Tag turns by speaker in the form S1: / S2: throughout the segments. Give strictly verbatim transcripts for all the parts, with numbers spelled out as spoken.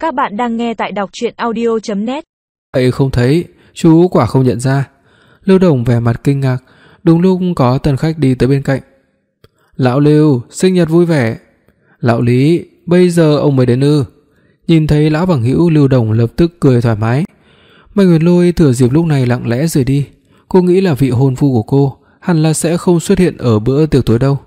S1: Các bạn đang nghe tại đọc truyện audio chấm net.
S2: Ấy không thấy, chú quả không nhận ra. Lưu Đồng vẻ mặt kinh ngạc, đúng lúc có tân khách đi tới bên cạnh. Lão Lưu, sinh nhật vui vẻ. Lão Lý, bây giờ ông mới đến ư? Nhìn thấy lão bằng hữu, Lưu Đồng lập tức cười thoải mái. Mai Nguyệt Lôi thừa dịp lúc này lặng lẽ rời đi. Cô nghĩ là vị hôn phu của cô hẳn là sẽ không xuất hiện ở bữa tiệc tối đâu.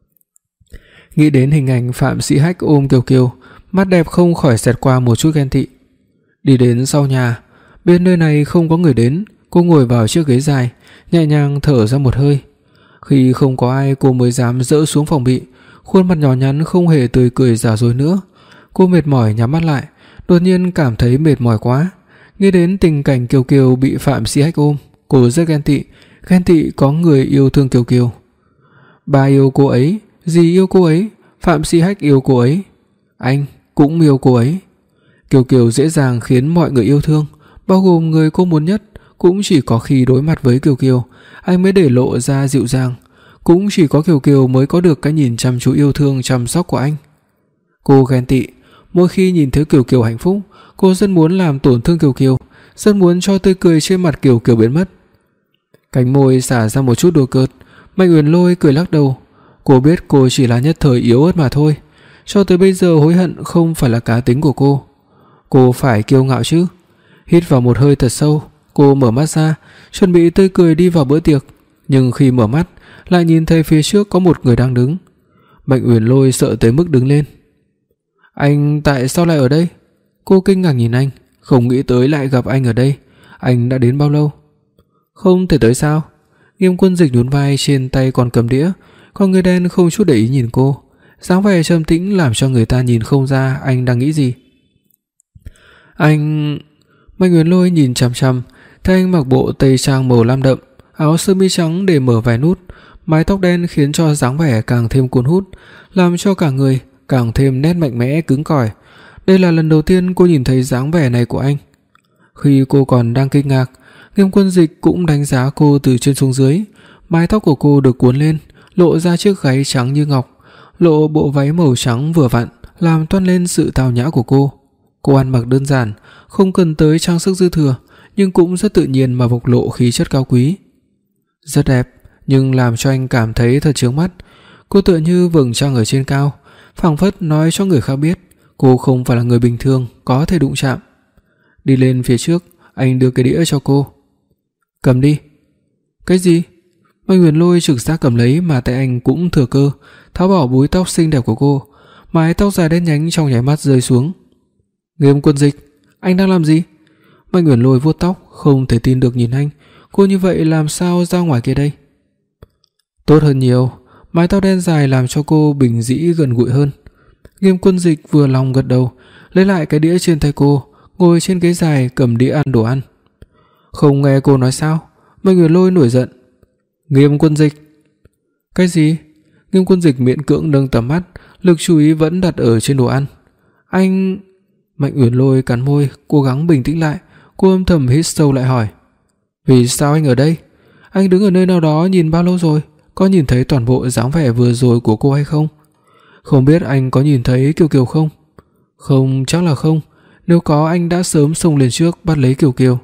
S2: Nghĩ đến hình ảnh Phạm Sĩ Hách ôm Kiều Kiều, mắt đẹp không khỏi xẹt qua một chút ghen tị. Đi đến sau nhà, bên nơi này không có người đến, cô ngồi vào chiếc ghế dài, nhẹ nhàng thở ra một hơi. Khi không có ai, cô mới dám dỡ xuống phòng bị, khuôn mặt nhỏ nhắn không hề tươi cười giả dối nữa. Cô mệt mỏi nhắm mắt lại, đột nhiên cảm thấy mệt mỏi quá. Nghĩ đến tình cảnh Kiều Kiều bị Phạm Sĩ Hách ôm, cô rất ghen tị, ghen tị có người yêu thương Kiều Kiều. Ba yêu cô ấy, dì yêu cô ấy, Phạm Sĩ Hách yêu cô ấy, anh cũng yêu cô ấy. Kiều Kiều dễ dàng khiến mọi người yêu thương, bao gồm người cô muốn nhất. Cũng chỉ có khi đối mặt với Kiều Kiều, anh mới để lộ ra dịu dàng. Cũng chỉ có Kiều Kiều mới có được cái nhìn chăm chú yêu thương chăm sóc của anh. Cô ghen tị, mỗi khi nhìn thấy Kiều Kiều hạnh phúc, cô rất muốn làm tổn thương Kiều Kiều, rất muốn cho tươi cười trên mặt Kiều Kiều biến mất. Cánh môi xả ra một chút đùa cợt, Mạnh Uyển Lôi cười lắc đầu. Cô biết cô chỉ là nhất thời yếu ớt mà thôi, cho tới bây giờ hối hận không phải là cá tính của cô. Cô phải kiêu ngạo chứ. Hít vào một hơi thật sâu, cô mở mắt ra, chuẩn bị tươi cười đi vào bữa tiệc, nhưng khi mở mắt lại nhìn thấy phía trước có một người đang đứng. Mạnh Uyển Lôi sợ tới mức đứng lên. Anh tại sao lại ở đây? Cô kinh ngạc nhìn anh, không nghĩ tới lại gặp anh ở đây. Anh đã đến bao lâu? Không thể tới sao? Nghiêm Quân Dịch nhún vai, trên tay còn cầm đĩa, còn người đen không chút để ý nhìn cô, dáng vẻ trầm tĩnh làm cho người ta nhìn không ra anh đang nghĩ gì. Anh... Mạnh Uyển Lôi nhìn chằm chằm, thấy anh mặc bộ tây trang màu lam đậm, áo sơ mi trắng để mở vài nút, mái tóc đen khiến cho dáng vẻ càng thêm cuốn hút, làm cho cả người càng thêm nét mạnh mẽ cứng cỏi. Đây là lần đầu tiên cô nhìn thấy dáng vẻ này của anh. Khi cô còn đang kinh ngạc, Nghiêm Quân Dịch cũng đánh giá cô từ trên xuống dưới. Mái tóc của cô được cuốn lên, lộ ra chiếc gáy trắng như ngọc, lộ bộ váy màu trắng vừa vặn, làm toát lên sự tao nhã của cô. Cô ăn mặc đơn giản, không cần tới trang sức dư thừa, nhưng cũng rất tự nhiên mà bộc lộ khí chất cao quý. Rất đẹp, nhưng làm cho anh cảm thấy thật chướng mắt. Cô tựa như vầng trăng ở trên cao, phảng phất nói cho người khác biết cô không phải là người bình thường có thể đụng chạm. Đi lên phía trước, anh đưa cái đĩa cho cô. Cầm đi. Cái gì? Mạnh Uyển Lôi trực giác cầm lấy, mà tay anh cũng thừa cơ tháo bỏ búi tóc xinh đẹp của cô. Mái tóc dài đen nhánh trong nháy mắt rơi xuống. Nghiêm Quân Dịch, anh đang làm gì? Mạnh Uyển Lôi vuốt tóc, không thể tin được nhìn anh. Cô như vậy làm sao ra ngoài kia đây? Tốt hơn nhiều, mái tóc đen dài làm cho cô bình dĩ gần gũi hơn. Nghiêm Quân Dịch vừa lòng gật đầu, lấy lại cái đĩa trên tay cô, ngồi trên ghế dài cầm đĩa ăn đồ ăn. Không nghe cô nói sao? Mạnh Uyển Lôi nổi giận. Nghiêm Quân Dịch. Cái gì? Nghiêm Quân Dịch miễn cưỡng nâng tầm mắt, lực chú ý vẫn đặt ở trên đồ ăn. Anh... Mạnh Uyển Lôi cắn môi, cố gắng bình tĩnh lại. Cô âm thầm hít sâu lại hỏi. Vì sao anh ở đây? Anh đứng ở nơi nào đó nhìn bao lâu rồi? Có nhìn thấy toàn bộ dáng vẻ vừa rồi của cô hay không? Không biết anh có nhìn thấy Kiều Kiều không? Không, chắc là không. Nếu có, anh đã sớm xông lên trước bắt lấy Kiều Kiều.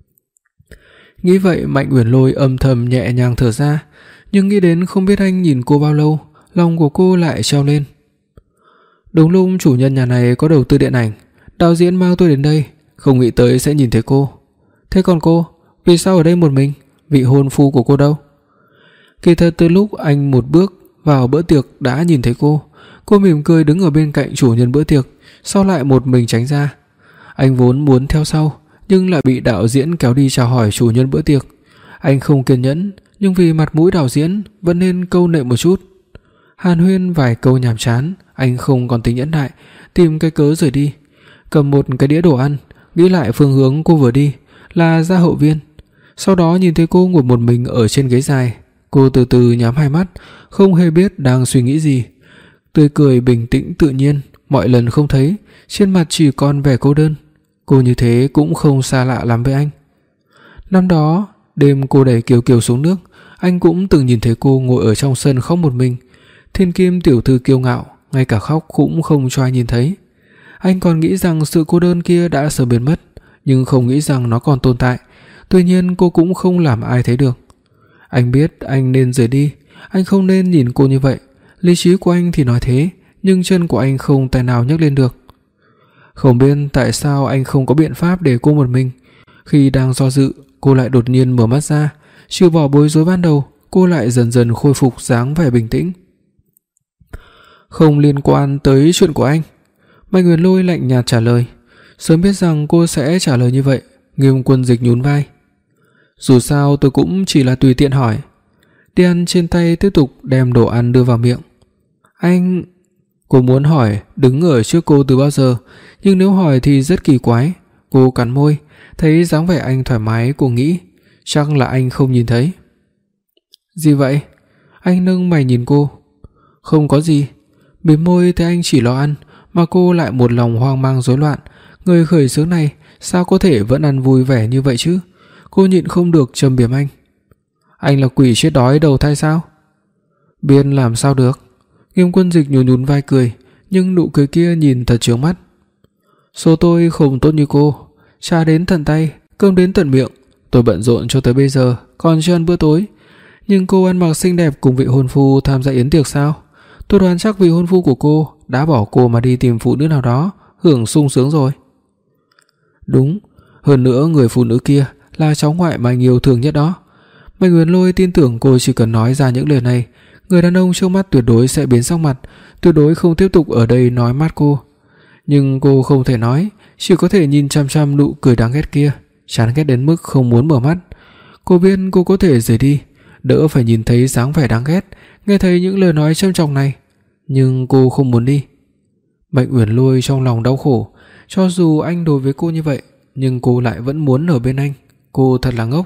S2: Nghĩ vậy, Mạnh Uyển Lôi âm thầm nhẹ nhàng thở ra, nhưng nghĩ đến không biết anh nhìn cô bao lâu, lòng của cô lại treo lên. Đúng lúc chủ nhân nhà này có đầu tư điện ảnh, đạo diễn mang tôi đến đây, không nghĩ tới sẽ nhìn thấy cô. Thế còn cô, vì sao ở đây một mình? Vị hôn phu của cô đâu? Kỳ thật từ lúc anh một bước vào bữa tiệc đã nhìn thấy cô. Cô mỉm cười đứng ở bên cạnh chủ nhân bữa tiệc, sau lại một mình tránh ra. Anh vốn muốn theo sau, nhưng lại bị đạo diễn kéo đi chào hỏi chủ nhân bữa tiệc. Anh không kiên nhẫn, nhưng vì mặt mũi đạo diễn vẫn nên câu nệ một chút. Hàn huyên vài câu nhàm chán, anh không còn tính nhẫn nại, tìm cái cớ rời đi. Cầm một cái đĩa đồ ăn, nghĩ lại phương hướng cô vừa đi là ra hậu viên. Sau đó nhìn thấy cô ngồi một mình ở trên ghế dài. Cô từ từ nhắm hai mắt, không hề biết đang suy nghĩ gì. Tươi cười bình tĩnh tự nhiên, mọi lần không thấy, trên mặt chỉ còn vẻ cô đơn. Cô như thế cũng không xa lạ lắm với anh. Năm đó, đêm cô đẩy Kiều Kiều xuống nước, anh cũng từng nhìn thấy cô ngồi ở trong sân khóc một mình. Thiên kim tiểu thư kiêu ngạo, ngay cả khóc cũng không cho ai nhìn thấy. Anh còn nghĩ rằng sự cô đơn kia đã sớm biến mất, nhưng không nghĩ rằng nó còn tồn tại. Tuy nhiên cô cũng không làm ai thấy được. Anh biết anh nên rời đi, anh không nên nhìn cô như vậy. Lý trí của anh thì nói thế, nhưng chân của anh không tài nào nhấc lên được. Không biết tại sao anh không có biện pháp để cô một mình. Khi đang do dự, cô lại đột nhiên mở mắt ra. Trừ bỏ bối rối ban đầu, cô lại dần dần khôi phục dáng vẻ bình tĩnh. Không liên quan tới chuyện của anh. Bạch Uyển Lôi lạnh nhạt trả lời. Sớm biết rằng cô sẽ trả lời như vậy, Nghiêm Quân Dịch nhún vai. Dù sao tôi cũng chỉ là tùy tiện hỏi. Đi ăn trên tay tiếp tục đem đồ ăn đưa vào miệng. Anh... Cô muốn hỏi đứng ở trước cô từ bao giờ, nhưng nếu hỏi thì rất kỳ quái. Cô cắn môi, thấy dáng vẻ anh thoải mái, cô nghĩ chắc là anh không nhìn thấy. Gì vậy? Anh nâng mày nhìn cô. Không có gì. Mím môi thấy anh chỉ lo ăn, mà cô lại một lòng hoang mang rối loạn. Người khởi xướng này sao có thể vẫn ăn vui vẻ như vậy chứ? Cô nhịn không được châm biếm anh. Anh là quỷ chết đói đầu thai sao? Biên làm sao được? Nghiêm Quân Dịch nhún nhún vai cười, nhưng nụ cười kia nhìn thật chướng mắt. Số tôi không tốt như cô, trà đến tận tay, cơm đến tận miệng. Tôi bận rộn cho tới bây giờ, còn chưa ăn bữa tối. Nhưng cô ăn mặc xinh đẹp cùng vị hôn phu tham gia yến tiệc sao? Tôi đoán chắc vị hôn phu của cô đã bỏ cô mà đi tìm phụ nữ nào đó, hưởng sung sướng rồi. Đúng, hơn nữa người phụ nữ kia là cháu ngoại mà anh yêu thương nhất đó. Bạch Uyển Lôi tin tưởng cô chỉ cần nói ra những lời này, người đàn ông trước mắt tuyệt đối sẽ biến sắc mặt, tuyệt đối không tiếp tục ở đây nói mát cô. Nhưng cô không thể nói, chỉ có thể nhìn chăm chăm nụ cười đáng ghét kia, chán ghét đến mức không muốn mở mắt. Cô biết cô có thể rời đi, đỡ phải nhìn thấy dáng vẻ đáng ghét, nghe thấy những lời nói châm chọc này, nhưng cô không muốn đi. Bạch Uyển Lôi trong lòng đau khổ, cho dù anh đối với cô như vậy, nhưng cô lại vẫn muốn ở bên anh. Cô thật là ngốc.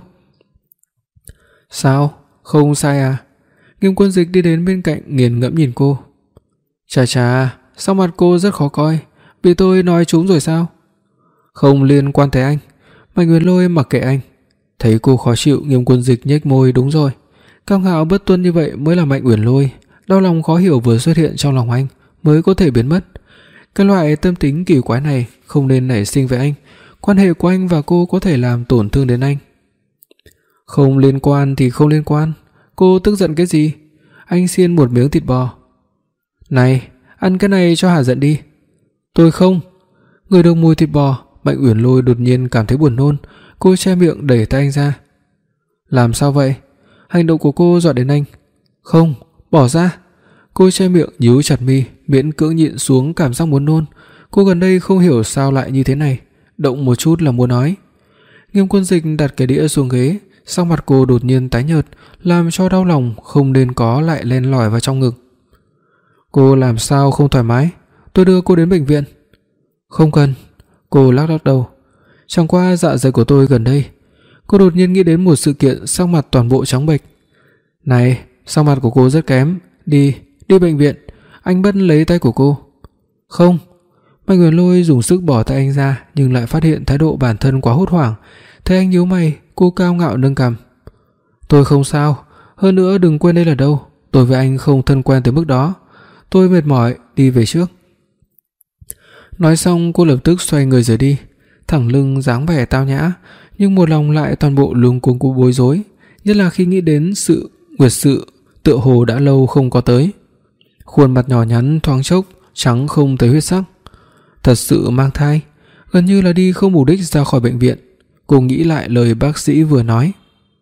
S2: Sao? Không sai à? Nghiêm Quân Dịch đi đến bên cạnh nghiền ngẫm nhìn cô. Chà chà, sao mặt cô rất khó coi, bị tôi nói trúng rồi sao? Không liên quan tới anh. Bạch Uyển Lôi mặc kệ anh. Thấy cô khó chịu, Nghiêm Quân Dịch nhếch môi. Đúng rồi, cao ngạo bất tuân như vậy mới là Bạch Uyển Lôi. Đau lòng khó hiểu vừa xuất hiện trong lòng anh mới có thể biến mất. Cái loại tâm tính kỳ quái này không nên nảy sinh với anh. Quan hệ của anh và cô có thể làm tổn thương đến anh. Không liên quan thì không liên quan. Cô tức giận cái gì? Anh xiên một miếng thịt bò. Này, ăn cái này cho hả giận đi. Tôi không. Người được mùi thịt bò, Bạch Uyển Lôi đột nhiên cảm thấy buồn nôn. Cô che miệng đẩy tay anh ra. Làm sao vậy? Hành động của cô dọa đến anh. Không, bỏ ra. Cô che miệng nhíu chặt mi, miễn cưỡng nhịn xuống cảm giác muốn nôn. Cô gần đây không hiểu sao lại như thế này, động một chút là muốn nói. Nghiêm Quân Dịch đặt cái đĩa xuống ghế, sắc mặt cô đột nhiên tái nhợt, làm cho đau lòng không nên có lại len lỏi vào trong ngực. Cô làm sao không thoải mái? Tôi đưa cô đến bệnh viện. Không cần. Cô lắc lắc đầu. Chẳng qua dạ dày của tôi gần đây. Cô đột nhiên nghĩ đến một sự kiện, sắc mặt toàn bộ trắng bệch. Này, sắc mặt của cô rất kém, đi, đi bệnh viện. Anh bắt lấy tay của cô. Không. Bạch Uyển Lôi dùng sức bỏ tay anh ra, nhưng lại phát hiện thái độ bản thân quá hốt hoảng. Thấy anh nhíu mày, cô cao ngạo nâng cằm. Tôi không sao, hơn nữa đừng quên đây là đâu, tôi với anh không thân quen tới mức đó. Tôi mệt mỏi, đi về trước. Nói xong cô lập tức xoay người rời đi, thẳng lưng dáng vẻ tao nhã, nhưng một lòng lại toàn bộ luống cuống cô bối rối, nhất là khi nghĩ đến sự nguyệt sự tựa hồ đã lâu không có tới. Khuôn mặt nhỏ nhắn thoáng chốc trắng không thấy huyết sắc. Thật sự mang thai, gần như là đi không mục đích ra khỏi bệnh viện. Cô nghĩ lại lời bác sĩ vừa nói.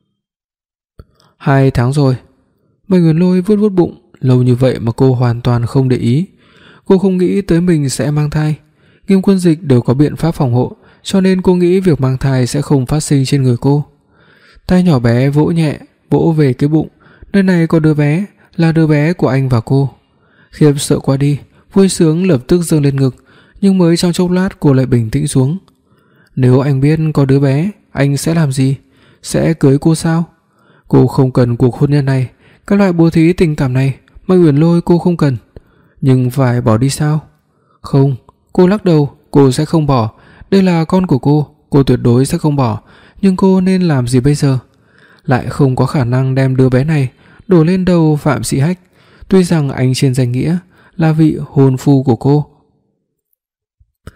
S2: Hai tháng rồi. Bạch Uyển Lôi vuốt vuốt bụng, lâu như vậy mà cô hoàn toàn không để ý. Cô không nghĩ tới mình sẽ mang thai. Nghiêm Quân Dịch đều có biện pháp phòng hộ, cho nên cô nghĩ việc mang thai sẽ không phát sinh trên người cô. Tay nhỏ bé vỗ nhẹ, vỗ về cái bụng. Nơi này có đứa bé, là đứa bé của anh và cô. Khiếp sợ qua đi, vui sướng lập tức dâng lên ngực, nhưng mới trong chốc lát cô lại bình tĩnh xuống. Nếu anh biết có đứa bé, anh sẽ làm gì? Sẽ cưới cô sao? Cô không cần cuộc hôn nhân này, các loại bố thí tình cảm này, Bạch Uyển Lôi cô không cần. Nhưng phải bỏ đi sao? Không, cô lắc đầu, cô sẽ không bỏ. Đây là con của cô, cô tuyệt đối sẽ không bỏ. Nhưng cô nên làm gì bây giờ? Lại không có khả năng đem đứa bé này đổ lên đầu Phạm Sĩ Hách. Tuy rằng anh trên danh nghĩa là vị hôn phu của cô,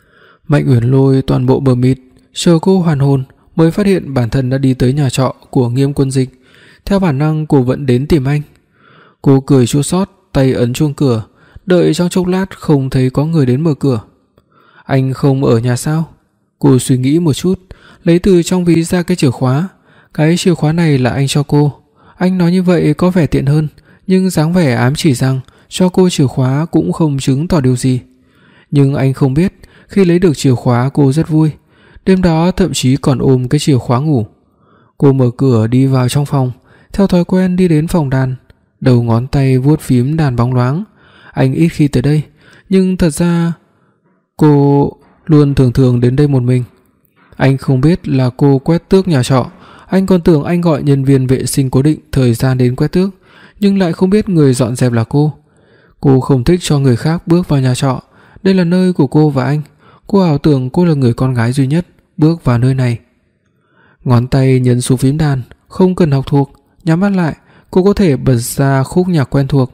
S2: Mạnh Uyển Lôi toàn bộ mờ mịt, chờ cô hoàn hồn mới phát hiện bản thân đã đi tới nhà trọ của Nghiêm Quân Dịch. Theo bản năng cô vẫn đến tìm anh. Cô cười chua xót, tay ấn chuông cửa, đợi trong chốc lát không thấy có người đến mở cửa. Anh không ở nhà sao? Cô suy nghĩ một chút, lấy từ trong ví ra cái chìa khóa. Cái chìa khóa này là anh cho cô. Anh nói như vậy có vẻ tiện hơn, nhưng dáng vẻ ám chỉ rằng cho cô chìa khóa cũng không chứng tỏ điều gì. Nhưng anh không biết, khi lấy được chìa khóa cô rất vui. Đêm đó thậm chí còn ôm cái chìa khóa ngủ. Cô mở cửa đi vào trong phòng, theo thói quen đi đến phòng đàn, đầu ngón tay vuốt phím đàn bóng loáng. Anh ít khi tới đây, nhưng thật ra cô luôn thường thường đến đây một mình. Anh không biết là cô quét tước nhà trọ, anh còn tưởng anh gọi nhân viên vệ sinh cố định thời gian đến quét tước, nhưng lại không biết người dọn dẹp là cô. Cô không thích cho người khác bước vào nhà trọ, đây là nơi của cô và anh. Cô ảo tưởng cô là người con gái duy nhất bước vào nơi này. Ngón tay nhấn xuống phím đàn, không cần học thuộc, nhắm mắt lại, cô có thể bật ra khúc nhạc quen thuộc.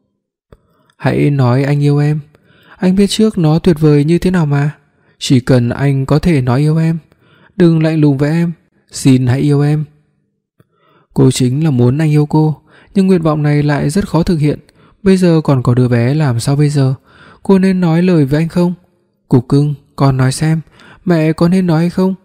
S2: Hãy nói anh yêu em, anh biết trước nó tuyệt vời như thế nào mà. Chỉ cần anh có thể nói yêu em, đừng lạnh lùng với em, xin hãy yêu em. Cô chính là muốn anh yêu cô, nhưng nguyện vọng này lại rất khó thực hiện. Bây giờ còn có đứa bé, làm sao bây giờ? Cô nên nói lời với anh không? Cục cưng, con nói xem, mẹ có nên nói hay không?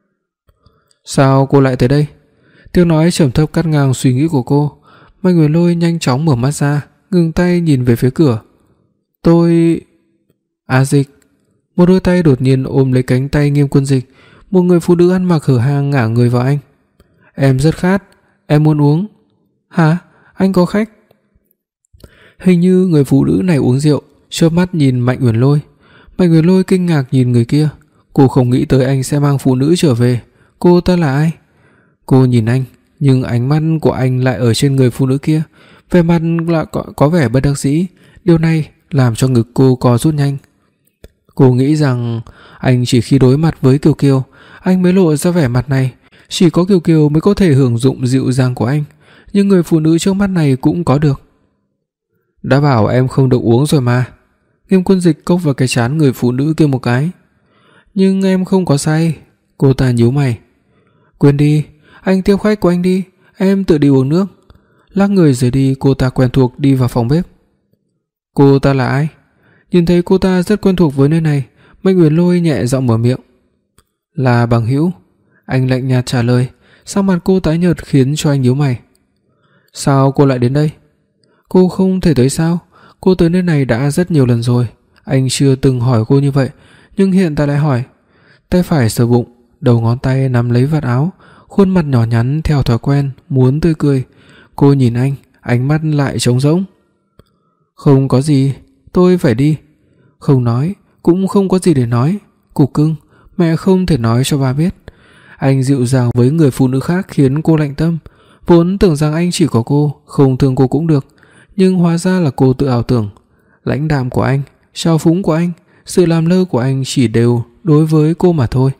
S2: Sao cô lại tới đây? Tiếng nói trầm thấp cắt ngang suy nghĩ của cô. Mạnh Uyển Lôi nhanh chóng mở mắt ra, ngừng tay nhìn về phía cửa. Tôi... A Dịch. Một đôi tay đột nhiên ôm lấy cánh tay Nghiêm Quân Dịch. Một người phụ nữ ăn mặc hở hang ngả người vào anh. Em rất khát, em muốn uống. Hả? Anh có khách? Hình như người phụ nữ này uống rượu, chớp mắt nhìn Mạnh Uyển Lôi. Mạnh Uyển Lôi kinh ngạc nhìn người kia. Cô không nghĩ tới anh sẽ mang phụ nữ trở về. Cô ta là ai? Cô nhìn anh, nhưng ánh mắt của anh lại ở trên người phụ nữ kia. Vẻ mặt lại có, có vẻ bất đắc dĩ. Điều này làm cho ngực cô co rút nhanh. Cô nghĩ rằng anh chỉ khi đối mặt với Kiều Kiều, anh mới lộ ra vẻ mặt này. Chỉ có Kiều Kiều mới có thể hưởng dụng dịu dàng của anh, nhưng người phụ nữ trước mắt này cũng có được. Đã bảo em không được uống rồi mà. Nghiêm Quân Dịch cốc vào cái trán người phụ nữ kia một cái. Nhưng em không có say. Cô ta nhíu mày. Quên đi, anh tiếp khách của anh đi, em tự đi uống nước. Lắc người rời đi, cô ta quen thuộc đi vào phòng bếp. Cô ta là ai? Nhìn thấy cô ta rất quen thuộc với nơi này, Mạnh Uyển Lôi nhẹ giọng mở miệng. Là bằng hữu. Anh lạnh nhạt trả lời. Sắc mặt cô tái nhợt khiến cho anh nhíu mày. Sao cô lại đến đây? Cô không thể tới sao? Cô tới nơi này đã rất nhiều lần rồi. Anh chưa từng hỏi cô như vậy, nhưng hiện tại lại hỏi. Tay phải sờ bụng, đầu ngón tay nắm lấy vạt áo, khuôn mặt nhỏ nhắn theo thói quen muốn tươi cười. Cô nhìn anh, ánh mắt lại trống rỗng. Không có gì, tôi phải đi. Không nói, cũng không có gì để nói. Cục cưng, mẹ không thể nói cho ba biết. Anh dịu dàng với người phụ nữ khác khiến cô lạnh tâm. Vốn tưởng rằng anh chỉ có cô, không thương cô cũng được, nhưng hóa ra là cô tự ảo tưởng. Lãnh đạm của anh, trào phúng của anh, sự làm lơ của anh chỉ đều đối với cô mà thôi.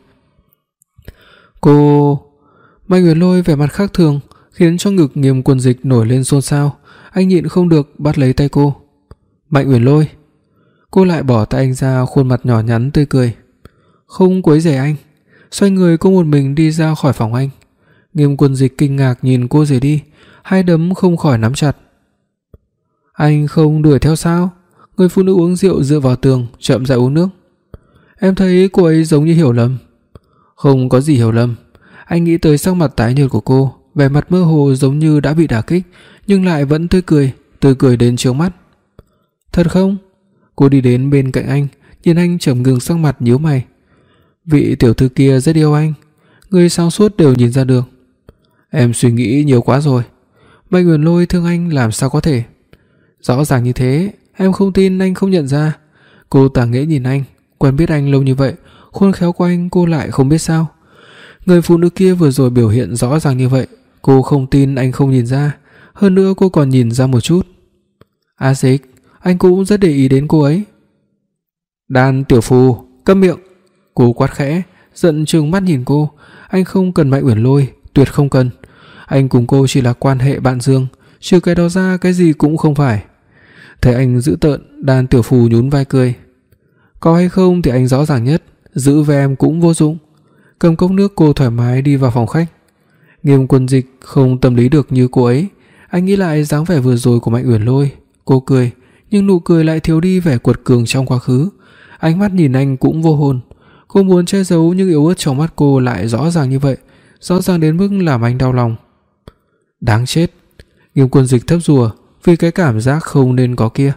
S2: Cô... Mạnh Uyển Lôi vẻ mặt khác thường khiến cho ngực Nghiêm Quân Dịch nổi lên xôn xao. Anh nhịn không được bắt lấy tay cô. Mạnh Uyển Lôi. Cô lại bỏ tay anh ra, khuôn mặt nhỏ nhắn tươi cười. Không quấy rầy anh. Xoay người cô một mình đi ra khỏi phòng anh. Nghiêm Quân Dịch kinh ngạc nhìn cô rời đi, hai đấm không khỏi nắm chặt. Anh không đuổi theo sao? Người phụ nữ uống rượu dựa vào tường, chậm rãi uống nước. Em thấy cô ấy giống như hiểu lầm. Không có gì hiểu lầm. Anh nghĩ tới sắc mặt tái nhợt của cô, vẻ mặt mơ hồ giống như đã bị đả kích, nhưng lại vẫn tươi cười, tươi cười đến chướng mắt. Thật không? Cô đi đến bên cạnh anh, nhìn anh trầm ngưng sắc mặt nhíu mày. Vị tiểu thư kia rất yêu anh, người sáng suốt đều nhìn ra được. Em suy nghĩ nhiều quá rồi. Mạnh Uyển Lôi thương anh làm sao có thể. Rõ ràng như thế, em không tin anh không nhận ra. Cô tà nghễ nhìn anh, quen biết anh lâu như vậy, khôn khéo của anh cô lại không biết sao. Người phụ nữ kia vừa rồi biểu hiện rõ ràng như vậy, cô không tin anh không nhìn ra. Hơn nữa cô còn nhìn ra một chút. A Dịch, anh cũng rất để ý đến cô ấy. Đàn tiểu phù, câm miệng. Cô quát khẽ, giận trừng mắt nhìn cô. Anh không cần Mạnh Uyển Lôi, tuyệt không cần. Anh cùng cô chỉ là quan hệ bạn giường, trừ cái đó ra cái gì cũng không phải. Thấy anh dữ tợn, Đàn tiểu phù nhún vai cười. Có hay không thì anh rõ ràng nhất. giữ với em cũng vô dụng. Cầm cốc nước cô thoải mái đi vào phòng khách. Nghiêm Quân Dịch không tâm lý được như cô ấy. Anh nghĩ lại dáng vẻ vừa rồi của Mạnh Uyển Lôi. Cô cười, nhưng nụ cười lại thiếu đi vẻ quật cường trong quá khứ. Ánh mắt nhìn anh cũng vô hồn. Cô muốn che giấu nhưng yếu ớt trong mắt cô lại rõ ràng như vậy, rõ ràng đến mức làm anh đau lòng. Đáng chết. Nghiêm Quân Dịch thấp rùa vì cái cảm giác không nên có kia.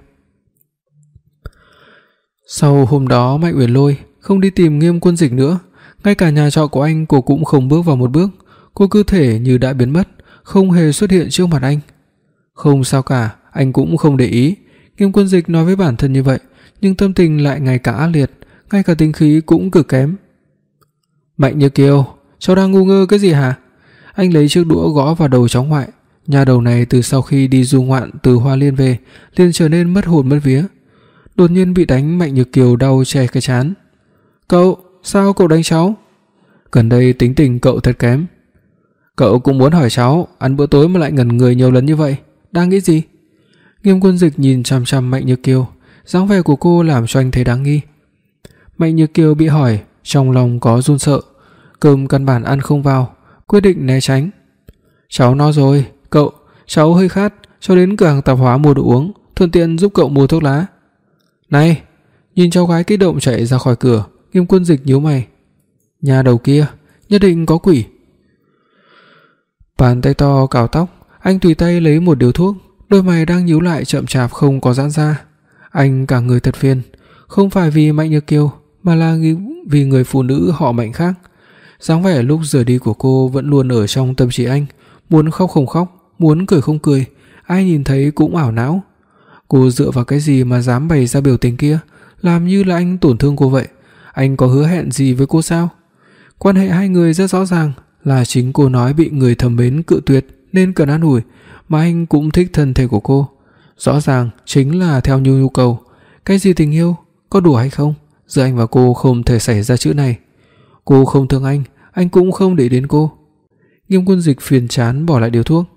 S2: Sau hôm đó Mạnh Uyển Lôi không đi tìm Nghiêm Quân Dịch nữa. Ngay cả nhà trọ của anh cô cũng không bước vào một bước. Cô cứ thể như đã biến mất, không hề xuất hiện trước mặt anh. Không sao cả, anh cũng không để ý. Nghiêm Quân Dịch nói với bản thân như vậy, nhưng tâm tình lại ngày càng ác liệt, ngay cả tính khí cũng cực kém. Mạnh Như Kiều, cháu đang ngu ngơ cái gì hả? Anh lấy chiếc đũa gõ vào đầu cháu ngoại. Nhà đầu này từ sau khi đi du ngoạn từ Hoa Liên về liền trở nên mất hồn mất vía. Đột nhiên bị đánh, Mạnh Như Kiều đau che cái trán. Cậu, sao cậu đánh cháu? Gần đây tính tình cậu thật kém. Cậu cũng muốn hỏi cháu, ăn bữa tối mà lại ngẩn người nhiều lần như vậy, đang nghĩ gì? Nghiêm Quân Dịch nhìn chằm chằm Mạnh Như Kiều, dáng vẻ của cô làm cho anh thấy đáng nghi. Mạnh Như Kiều bị hỏi, trong lòng có run sợ, cơm căn bản ăn không vào, quyết định né tránh. Cháu no rồi, cậu, cháu hơi khát, cháu đến cửa hàng tạp hóa mua đồ uống, thuận tiện giúp cậu mua thuốc lá. Này, nhìn cháu gái kích động chạy ra khỏi cửa, Nghiêm Quân Dịch nhíu mày. Nhà đầu kia, nhất định có quỷ. Bàn tay to cào tóc, anh tùy tay lấy một điếu thuốc, đôi mày đang nhíu lại chậm chạp không có giãn ra. Anh cả người thật phiền, không phải vì Mạnh Như Kiều, mà là vì người phụ nữ họ Mạnh khác. Dáng vẻ lúc rời đi của cô vẫn luôn ở trong tâm trí anh, muốn khóc không khóc, muốn cười không cười, ai nhìn thấy cũng ảo não. Cô dựa vào cái gì mà dám bày ra biểu tình kia, làm như là anh tổn thương cô vậy? Anh có hứa hẹn gì với cô sao? Quan hệ hai người rất rõ ràng, là chính cô nói bị người thầm mến cự tuyệt nên cần an ủi, mà anh cũng thích thân thể của cô. Rõ ràng chính là theo nhu nhu cầu. Cái gì tình yêu, có đủ hay không? Giữa anh và cô không thể xảy ra chữ này. Cô không thương anh, anh cũng không để đến cô. Nghiêm Quân Dịch phiền chán bỏ lại điếu thuốc.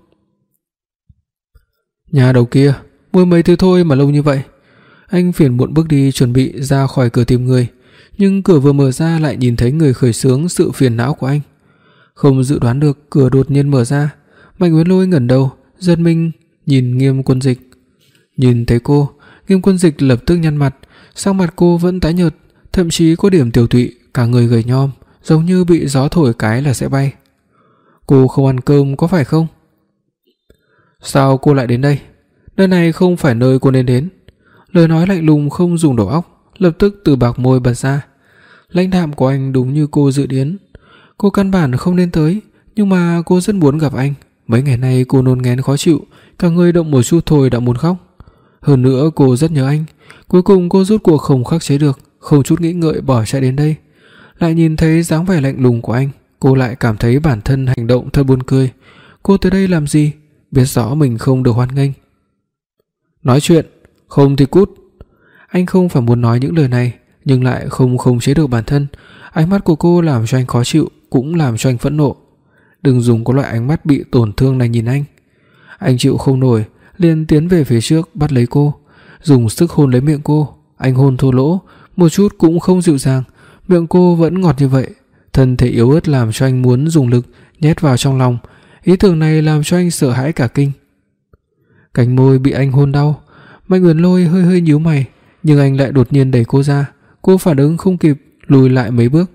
S2: Nhà đầu kia, mua mấy thứ thôi mà lâu như vậy. Anh phiền muộn bước đi chuẩn bị ra khỏi cửa tìm người, nhưng cửa vừa mở ra lại nhìn thấy người khởi xướng sự phiền não của anh. Không dự đoán được cửa đột nhiên mở ra, Mạnh Uyển Lôi ngẩng đầu, giật mình nhìn Nghiêm Quân Dịch. Nhìn thấy cô, Nghiêm Quân Dịch lập tức nhăn mặt, sắc mặt cô vẫn tái nhợt, thậm chí có điểm tiểu tụy, cả người gầy nhom, giống như bị gió thổi cái là sẽ bay. Cô không ăn cơm có phải không? Sao cô lại đến đây? Nơi này không phải nơi cô nên đến. Lời nói lạnh lùng không dùng đầu óc, lập tức từ bạc môi bật ra. Lãnh đạm của anh đúng như cô dự điến. Cô căn bản không nên tới, nhưng mà cô rất muốn gặp anh. Mấy ngày nay cô nôn ngén khó chịu, cả người động một chút thôi đã muốn khóc. Hơn nữa cô rất nhớ anh. Cuối cùng cô rốt cuộc không khắc chế được, không chút nghĩ ngợi bỏ chạy đến đây. Lại nhìn thấy dáng vẻ lạnh lùng của anh, cô lại cảm thấy bản thân hành động thật buồn cười. Cô tới đây làm gì? Biết rõ mình không được hoan nghênh. Nói chuyện, không thì cút. Anh không phải muốn nói những lời này, nhưng lại không khống chế được bản thân. Ánh mắt của cô làm cho anh khó chịu, cũng làm cho anh phẫn nộ. Đừng dùng có loại ánh mắt bị tổn thương này nhìn anh. Anh chịu không nổi, liền tiến về phía trước bắt lấy cô, dùng sức hôn lấy miệng cô. Anh hôn thô lỗ, một chút cũng không dịu dàng, miệng cô vẫn ngọt như vậy. Thân thể yếu ớt làm cho anh muốn dùng lực nhét vào trong lòng. Ý tưởng này làm cho anh sợ hãi cả kinh. Cánh môi bị anh hôn đau, Mạnh Uyển Lôi hơi hơi nhíu mày, nhưng anh lại đột nhiên đẩy cô ra. Cô phản ứng không kịp, lùi lại mấy bước.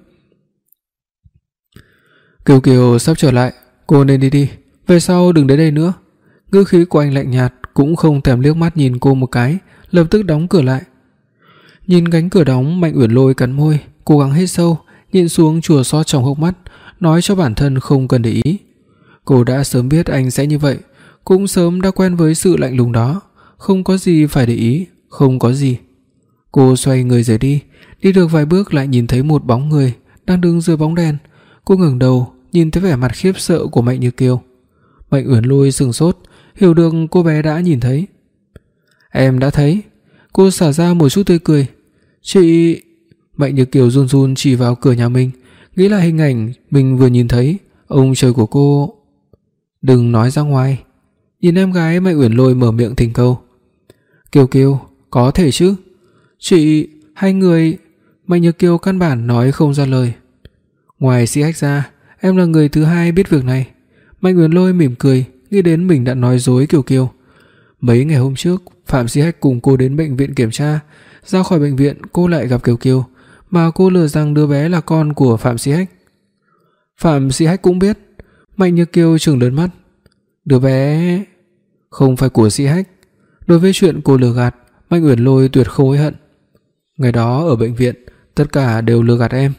S2: Kiều Kiều sắp trở lại, cô nên đi đi, về sau đừng đến đây nữa. Ngữ khí của anh lạnh nhạt, cũng không thèm liếc mắt nhìn cô một cái, lập tức đóng cửa lại. Nhìn cánh cửa đóng, Mạnh Uyển Lôi cắn môi, cố gắng hít sâu, nhìn xuống chua xót trong hốc mắt, nói cho bản thân không cần để ý. Cô đã sớm biết anh sẽ như vậy, cũng sớm đã quen với sự lạnh lùng đó, không có gì phải để ý, không có gì. Cô xoay người rời đi, đi được vài bước lại nhìn thấy một bóng người đang đứng dưới bóng đèn. Cô ngẩng đầu, nhìn thấy vẻ mặt khiếp sợ của Mạnh Như Kiều. Mạnh Uyển Lôi sững sốt, hiểu được cô bé đã nhìn thấy. Em đã thấy. Cô xả ra một chút tươi cười. Chị... Mạnh Như Kiều run run chỉ vào cửa nhà mình, nghĩ lại hình ảnh mình vừa nhìn thấy. Ông trời của cô... Đừng nói ra ngoài. Nhìn em gái, Mạnh Uyển Lôi mở miệng thỉnh cầu. Kiều Kiều, có thể chứ. Chị... Hai người... Mạnh Nhược Kiều căn bản nói không ra lời. Ngoài Sĩ Hách ra, em là người thứ hai biết việc này. Mạnh Uyển Lôi mỉm cười, nghĩ đến mình đã nói dối Kiều Kiều. Mấy ngày hôm trước, Phạm Sĩ Hách cùng cô đến bệnh viện kiểm tra, ra khỏi bệnh viện cô lại gặp Kiều Kiều, mà cô lừa rằng đứa bé là con của Phạm Sĩ Hách. Phạm Sĩ Hách cũng biết. Mạnh Nhược Kiều trừng lớn mắt. Đứa bé không phải của Sĩ Hách. Đối với chuyện cô lừa gạt, Mạnh Uyển Lôi tuyệt không hối hận. Ngày đó ở bệnh viện, tất cả đều lừa gạt em.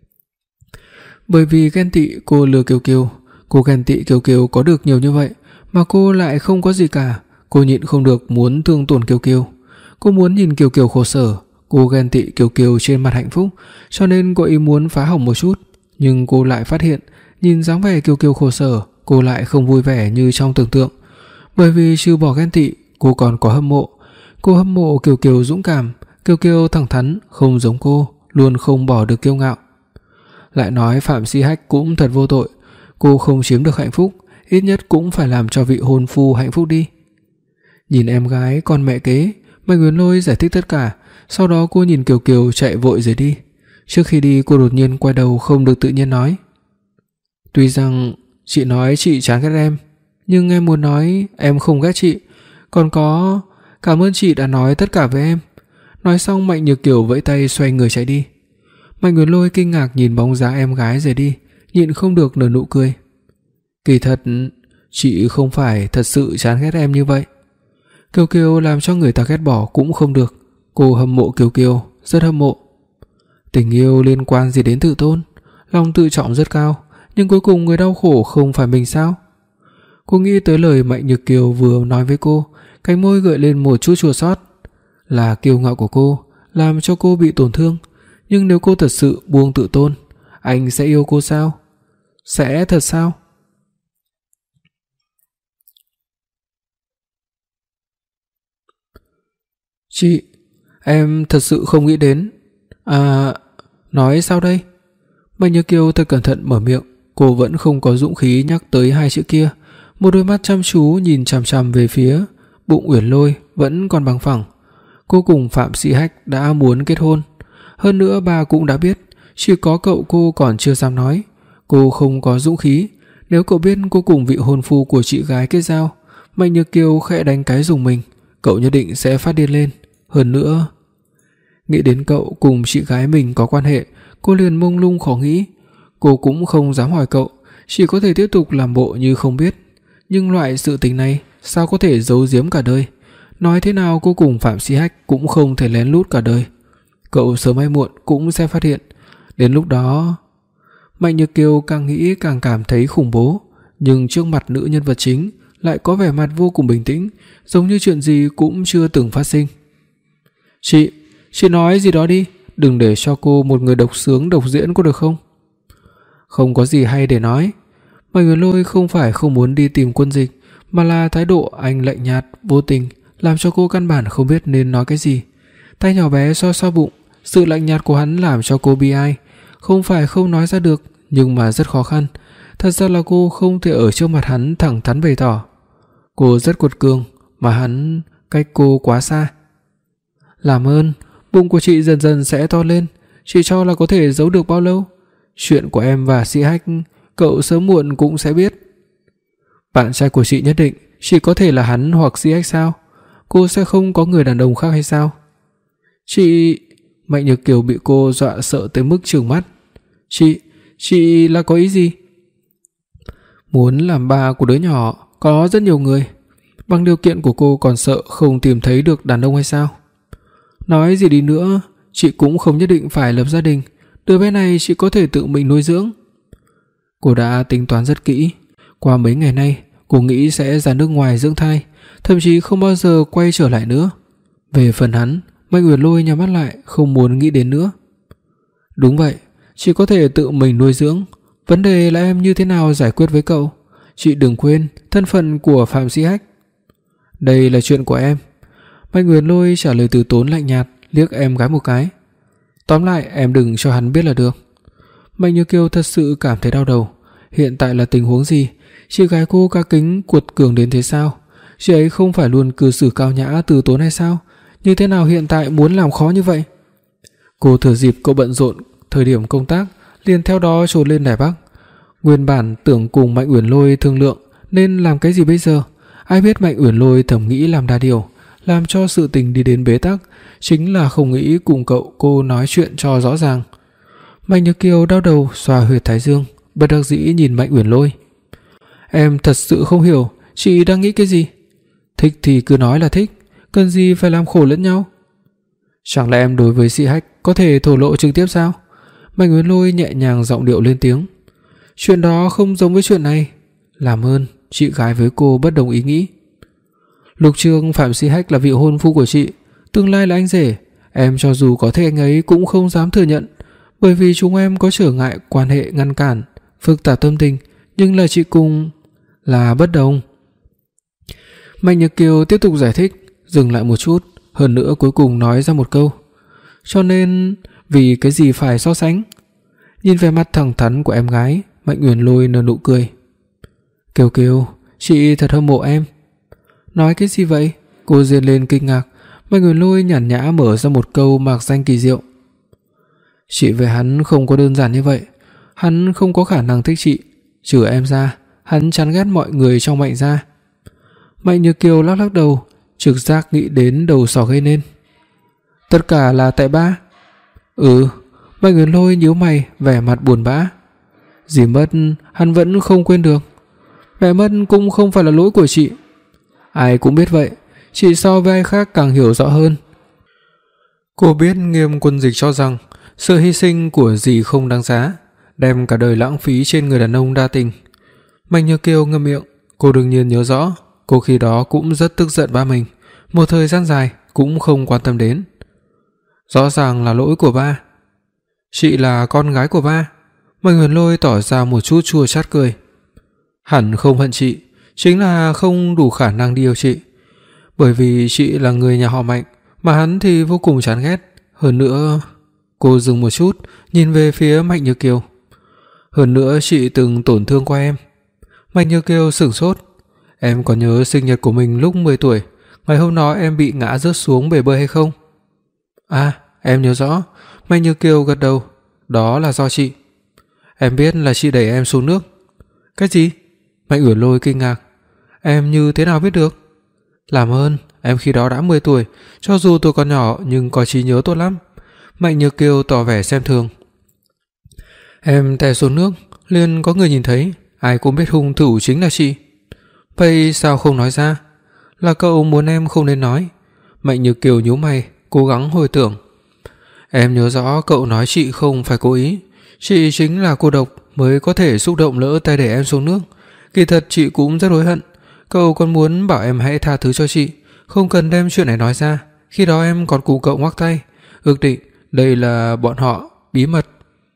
S2: Bởi vì ghen tị cô lừa Kiều Kiều. Cô ghen tị Kiều Kiều có được nhiều như vậy, mà cô lại không có gì cả. Cô nhịn không được muốn thương tổn Kiều Kiều. Cô muốn nhìn Kiều Kiều khổ sở. Cô ghen tị Kiều Kiều trên mặt hạnh phúc, cho nên cô ý muốn phá hỏng một chút. Nhưng cô lại phát hiện, nhìn dáng vẻ Kiều Kiều khổ sở, cô lại không vui vẻ như trong tưởng tượng. Bởi vì trừ bỏ ghen tị, cô còn có hâm mộ. Cô hâm mộ Kiều Kiều dũng cảm, Kiều Kiều thẳng thắn, không giống cô, luôn không bỏ được kiêu ngạo. Lại nói Phạm Sĩ Hách cũng thật vô tội. Cô không chiếm được hạnh phúc, ít nhất cũng phải làm cho vị hôn phu hạnh phúc đi. Nhìn em gái con mẹ kế, Mạnh Uyển Lôi giải thích tất cả. Sau đó cô nhìn Kiều Kiều chạy vội rời đi. Trước khi đi cô đột nhiên quay đầu không được tự nhiên nói. Tuy rằng chị nói chị chán ghét em, nhưng em muốn nói em không ghét chị. Còn có, cảm ơn chị đã nói tất cả với em. Nói xong Mạnh Nhược Kiều vẫy tay xoay người chạy đi. Mạnh Uyển Lôi kinh ngạc nhìn bóng dáng em gái rời đi, nhịn không được nở nụ cười. Kỳ thật, chị không phải thật sự chán ghét em như vậy. Kiều Kiều làm cho người ta ghét bỏ cũng không được. Cô hâm mộ Kiều Kiều, rất hâm mộ. Tình yêu liên quan gì đến tự tôn, lòng tự trọng rất cao, nhưng cuối cùng người đau khổ không phải mình sao? Cô nghĩ tới lời Mạnh Nhược Kiều vừa nói với cô, cánh môi gợi lên một chút chua xót. Là kiêu ngạo của cô làm cho cô bị tổn thương, nhưng nếu cô thật sự buông tự tôn, anh sẽ yêu cô sao? Sẽ thật sao? Chị, em thật sự không nghĩ đến. À, nói sao đây? Mạnh Nhược Kiều thật cẩn thận mở miệng, cô vẫn không có dũng khí nhắc tới hai chữ kia. Một đôi mắt chăm chú nhìn chằm chằm về phía bụng Uyển Lôi vẫn còn bằng phẳng. Cô cùng Phạm Sĩ Hách đã muốn kết hôn, hơn nữa bà cũng đã biết, chỉ có cậu cô còn chưa dám nói. Cô không có dũng khí, nếu cậu biết cô cùng vị hôn phu của chị gái kết giao, Mạnh Nhược Kiều khẽ đánh cái rùng mình, cậu nhất định sẽ phát điên lên. Hơn nữa, nghĩ đến cậu cùng chị gái mình có quan hệ, cô liền mông lung khó nghĩ. Cô cũng không dám hỏi cậu, chỉ có thể tiếp tục làm bộ như không biết. Nhưng loại sự tình này sao có thể giấu giếm cả đời? Nói thế nào cô cùng Phạm Sĩ Hách cũng không thể lén lút cả đời. Cậu sớm hay muộn cũng sẽ phát hiện. Đến lúc đó, Mạnh Nhược Kiều càng nghĩ càng cảm thấy khủng bố, nhưng trước mặt nữ nhân vật chính lại có vẻ mặt vô cùng bình tĩnh, giống như chuyện gì cũng chưa từng phát sinh. Chị, chị nói gì đó đi, đừng để cho cô một người độc sướng độc diễn có được không? Không có gì hay để nói. Mạnh Uyển Lôi không phải không muốn đi tìm Quân Dịch, mà là thái độ anh lạnh nhạt, vô tình, làm cho cô căn bản không biết nên nói cái gì. Tay nhỏ bé xoa xoa bụng, sự lạnh nhạt của hắn làm cho cô bi ai. Không phải không nói ra được, nhưng mà rất khó khăn. Thật ra là cô không thể ở trước mặt hắn thẳng thắn bày tỏ. Cô rất quật cường, mà hắn cách cô quá xa. Làm ơn, bụng của chị dần dần sẽ to lên. Chị cho là có thể giấu được bao lâu? Chuyện của em và Sĩ Hách, cậu sớm muộn cũng sẽ biết. Bạn trai của chị nhất định chỉ có thể là hắn hoặc Sĩ Hách sao? Cô sẽ không có người đàn ông khác hay sao? Chị... Mạnh Nhược Kiều bị cô dọa sợ tới mức trừng mắt. Chị... chị là có ý gì? Muốn làm ba của đứa nhỏ có rất nhiều người. Bằng điều kiện của cô còn sợ không tìm thấy được đàn ông hay sao? Nói gì đi nữa, chị cũng không nhất định phải lập gia đình. Đứa bé này chị có thể tự mình nuôi dưỡng. Cô đã tính toán rất kỹ. Qua mấy ngày nay, cô nghĩ sẽ ra nước ngoài dưỡng thai, thậm chí không bao giờ quay trở lại nữa. Về phần hắn, Mạnh Uyển Lôi nhắm mắt lại, không muốn nghĩ đến nữa. Đúng vậy, chị có thể tự mình nuôi dưỡng. Vấn đề là em như thế nào giải quyết với cậu. Chị đừng quên thân phận của Phạm Sĩ Hách. Đây là chuyện của em. Mạnh Uyển Lôi trả lời từ tốn lạnh nhạt, liếc em gái một cái. Tóm lại em đừng cho hắn biết là được. Mạnh Như Kiều thật sự cảm thấy đau đầu. Hiện tại là tình huống gì? Chị gái cô cá kính cuột cường đến thế sao? Chị ấy không phải luôn cư xử cao nhã từ tốn hay sao? Như thế nào hiện tại muốn làm khó như vậy? Cô thừa dịp cậu bận rộn thời điểm công tác, liền theo đó trốn lên Đài Bắc. Nguyên bản tưởng cùng Mạnh Uyển Lôi thương lượng nên làm cái gì bây giờ, ai biết Mạnh Uyển Lôi thầm nghĩ làm đa điều, làm cho sự tình đi đến bế tắc, chính là không nghĩ cùng cậu cô nói chuyện cho rõ ràng. Mạnh Nhược Kiều đau đầu xoa huyệt thái dương, bất đắc dĩ nhìn Mạnh Uyển Lôi. Em thật sự không hiểu chị đang nghĩ cái gì. Thích thì cứ nói là thích, cần gì phải làm khổ lẫn nhau. Chẳng lẽ em đối với Si Hách có thể thổ lộ trực tiếp sao? Mạnh Uyển Lôi nhẹ nhàng giọng điệu lên tiếng. Chuyện đó không giống với chuyện này. Làm ơn, chị gái với cô bất đồng ý nghĩ. Lục Trường Phạm Si Hách là vị hôn phu của chị, tương lai là anh rể. Em cho dù có thích anh ấy cũng không dám thừa nhận, bởi vì chúng em có trở ngại quan hệ ngăn cản, phức tạp tâm tình, nhưng là chị cùng là bất đồng. Mạnh Nhược Kiều tiếp tục giải thích, dừng lại một chút, hơn nữa cuối cùng nói ra một câu. Cho nên, vì cái gì phải so sánh? Nhìn vẻ mặt thẳng thắn của em gái, Mạnh Uyển Lôi nở nụ cười. Kiều Kiều, chị thật hâm mộ em. Nói cái gì vậy? Cô rên lên kinh ngạc. Mạnh Uyển Lôi nhàn nhã mở ra một câu mạc danh kỳ diệu. Chị với hắn không có đơn giản như vậy. Hắn không có khả năng thích chị. Trừ em ra, hắn chán ghét mọi người trong Mạnh gia. Mạnh Nhược Kiều lắc lắc đầu, trực giác nghĩ đến đầu sỏ gây nên. Tất cả là tại ba. Ừ. Mạnh Uyển Lôi nhíu mày, vẻ mặt buồn bã. Dì mất, hắn vẫn không quên được. Mẹ mất cũng không phải là lỗi của chị. Ai cũng biết vậy, chị so với ai khác càng hiểu rõ hơn. Cô biết Nghiêm Quân Dịch cho rằng sự hy sinh của dì không đáng giá, đem cả đời lãng phí trên người đàn ông đa tình. Mạnh Nhược Kiều ngậm miệng, cô đương nhiên nhớ rõ, cô khi đó cũng rất tức giận ba mình, một thời gian dài cũng không quan tâm đến. Rõ ràng là lỗi của ba. Chị là con gái của ba. Mạnh Uyển Lôi tỏ ra một chút chua chát cười. Hẳn không hận chị, chính là không đủ khả năng đi yêu chị. Bởi vì chị là người nhà họ Mạnh, mà hắn thì vô cùng chán ghét. Hơn nữa, cô dừng một chút, nhìn về phía Mạnh Nhược Kiều. Hơn nữa chị từng tổn thương qua em. Mạnh Nhược Kiều sửng sốt. Em có nhớ sinh nhật của mình lúc mười tuổi, ngày hôm đó em bị ngã rớt xuống bể bơi hay không? À, em nhớ rõ. Mạnh Nhược Kiều gật đầu. Đó là do chị. Em biết là chị đẩy em xuống nước. Cái gì? Mạnh Uyển Lôi kinh ngạc. Em như thế nào biết được? Làm ơn, em khi đó đã mười tuổi, cho dù tôi còn nhỏ nhưng có trí nhớ tốt lắm. Mạnh Nhược Kiều tỏ vẻ xem thường. Em té xuống nước, liền có người nhìn thấy, ai cũng biết hung thủ chính là chị. Vậy sao không nói ra? Là cậu muốn em không nên nói. Mạnh Nhược Kiều nhíu mày, cố gắng hồi tưởng. Em nhớ rõ cậu nói chị không phải cố ý, chị chính là cô độc mới có thể xúc động lỡ tay để em xuống nước. Kỳ thật chị cũng rất hối hận. Cậu còn muốn bảo em hãy tha thứ cho chị, không cần đem chuyện này nói ra. Khi đó em còn cùng cậu ngoắc tay, ước định đây là bọn họ bí mật.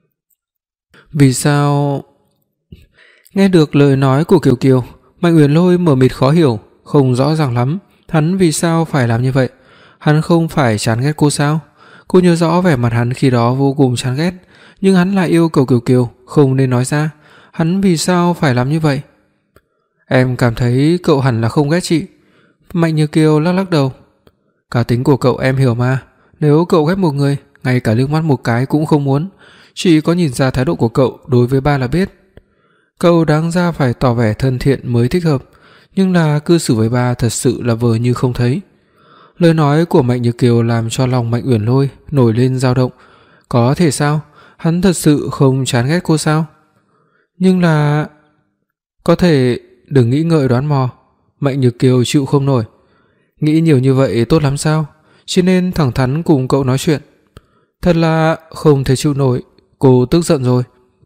S2: Vì sao? Nghe được lời nói của Kiều Kiều, Mạnh Uyển Lôi mờ mịt khó hiểu, không rõ ràng lắm hắn vì sao phải làm như vậy. Hắn không phải chán ghét cô sao? Cô nhớ rõ vẻ mặt hắn khi đó vô cùng chán ghét, nhưng hắn lại yêu cầu Kiều Kiều không nên nói ra. Hắn vì sao phải làm như vậy? Em cảm thấy cậu hẳn là không ghét chị. Mạnh Như Kiều lắc lắc đầu. Cá tính của cậu em hiểu mà. Nếu cậu ghét một người, ngay cả liếc mắt một cái cũng không muốn. Chị có nhìn ra thái độ của cậu đối với ba là biết. Cậu đáng ra phải tỏ vẻ thân thiện mới thích hợp, nhưng là cư xử với ba thật sự là vờ như không thấy. Lời nói của Mạnh Như Kiều làm cho lòng Mạnh Uyển Lôi nổi lên dao động. Có thể sao? Hắn thật sự không chán ghét cô sao? Nhưng là... Có thể đừng nghĩ ngợi đoán mò. Mạnh Như Kiều chịu không nổi. Nghĩ nhiều như vậy tốt lắm sao? Chỉ nên thẳng thắn cùng cậu nói chuyện. Thật là không thể chịu nổi. Cô tức giận rồi.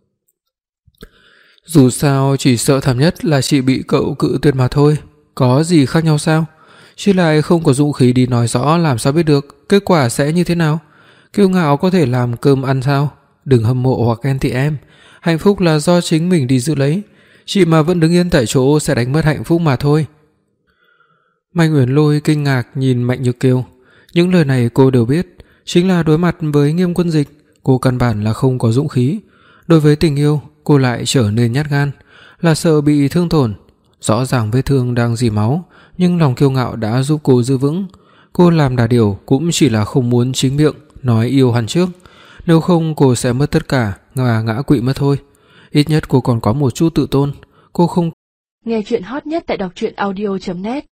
S2: Dù sao chỉ sợ thảm nhất là chị bị cậu cự tuyệt mà thôi. Có gì khác nhau sao? Chị lại không có dũng khí đi nói rõ, làm sao biết được kết quả sẽ như thế nào? Kiêu ngạo có thể làm cơm ăn sao? Đừng hâm mộ hoặc ghen tị em. Hạnh phúc là do chính mình đi giữ lấy. Chị mà vẫn đứng yên tại chỗ sẽ đánh mất hạnh phúc mà thôi. Mạnh Uyển Lôi kinh ngạc nhìn Mạnh Như Kiều. Những lời này cô đều biết. Chính là đối mặt với Nghiêm Quân Dịch, cô căn bản là không có dũng khí. Đối với tình yêu, cô lại trở nên nhát gan, là sợ bị thương tổn. Rõ ràng vết thương đang rỉ máu, nhưng lòng kiêu ngạo đã giúp cô giữ vững. Cô làm đà điểu cũng chỉ là không muốn chính miệng nói yêu hắn trước. Nếu không cô sẽ mất tất cả và ngã quỵ mất thôi. Ít nhất cô còn có một chút tự tôn. Cô không
S1: Nghe truyện hot nhất tại đọc truyện audio chấm net